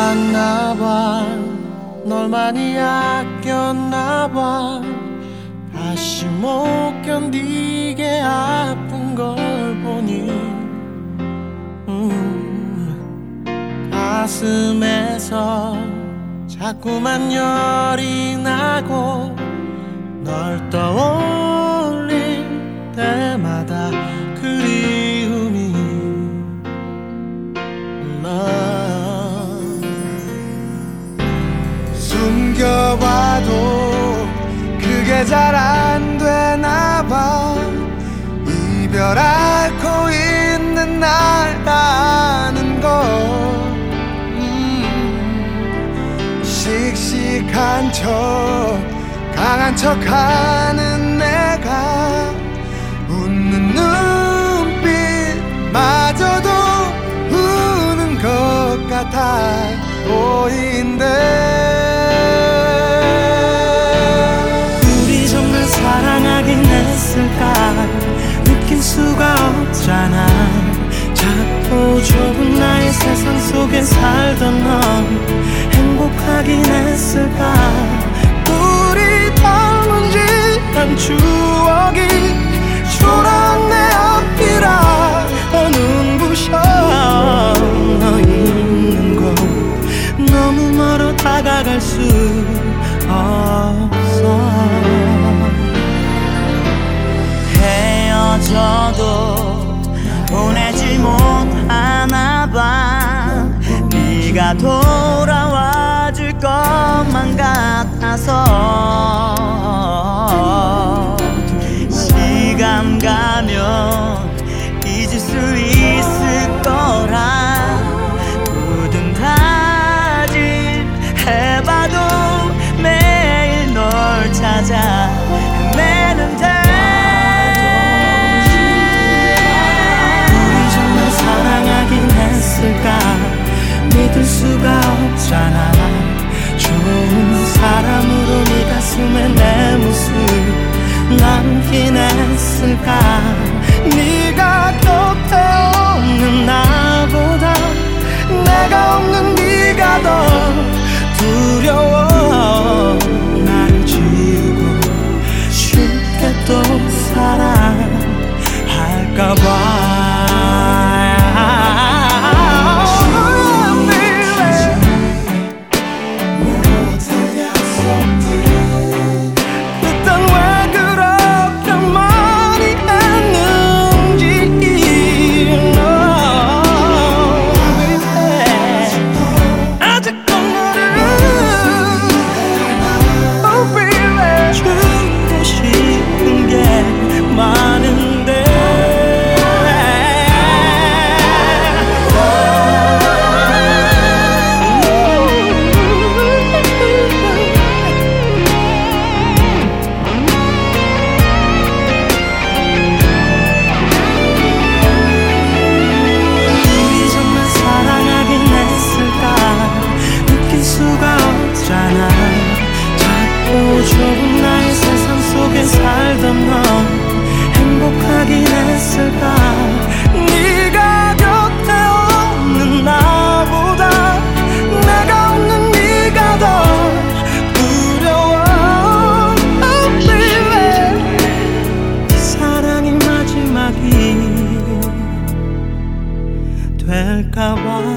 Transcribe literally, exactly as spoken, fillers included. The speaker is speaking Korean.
몰랐나봐. 널 많이 아꼈나봐. 다시 못 견디게 아픈 걸 보니 음, 가슴에서 자꾸만 열이 나고 널 떠올릴 때마다 그리움이 Love. 숨겨봐도 그게 잘 안 되나봐. 이별 앓고 있는 날 아는 걸. 음, 씩씩한 척 강한 척하는 내가 웃는 눈빛마저도 우는 것 같아 보인대. 우리 정말 사랑하긴 했을까. 느낄 수가 없잖아. 작고 좁은 나의 세상 속에 살던 넌 행복하긴 했을까. 우리 닮은 듯한 추억이 초라한 내 앞이라 눈부셔. 너 있는 곳 너무 멀어 다가갈 수 없어. 헤어져도 보내지 못하나 봐. 네가 돌아와 줄 것만 같아서. 시간 가면 잊을 수 있을 거라 굳은 다짐 해봐도 매일 널 찾아 헤매는데. 우리 정말 사랑하긴 했을까. 믿을 수가 없잖아. 좋은 사람으로 네 가슴에 내 모습 남긴 했을까. 네가 곁에 없는 나보다 내가 없는 네가 더 두려워. 나를 지우고 쉽게 또 사랑할까봐. 좁은 나의 세상 속에 살던 넌 행복하긴 했을까. 네가 곁에 없는 나보다 내가 없는 네가 더 두려워. Oh baby. 사랑이 마지막이 될까봐.